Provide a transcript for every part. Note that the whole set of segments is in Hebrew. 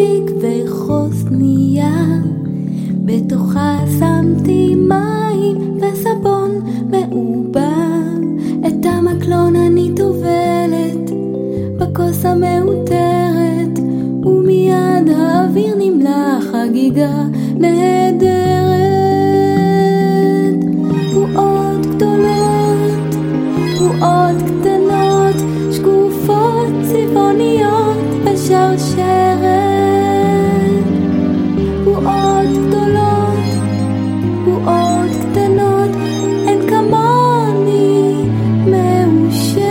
פלסטיק וחוסניה, בתוכה שמתי מים וסבון מעובב. את המקלון אני טובלת בכוס המאותרת, ומיד האוויר נמלא חגיגה נהדרת. בועות גדולות, בועות קטנות, שקופות צבעוניות בשרשרת. בועות גדולות, בועות קטנות, אין כמוני מאושרת.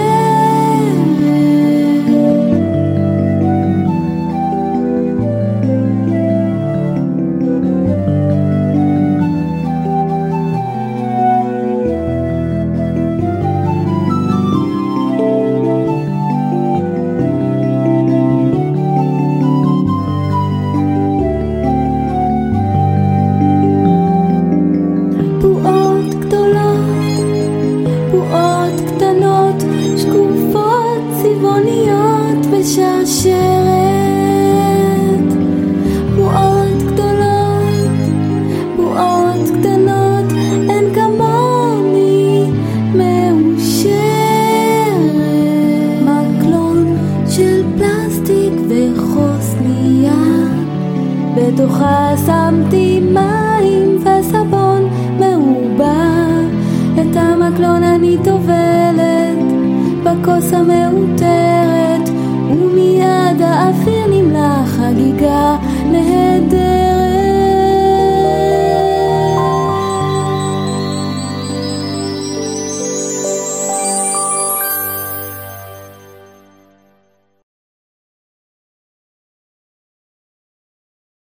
בתוכה שמתי מים וסבון מעובב. את המקלון אני טובלת בכוס המאותרת, ומיד האוויר נמלא חגיגה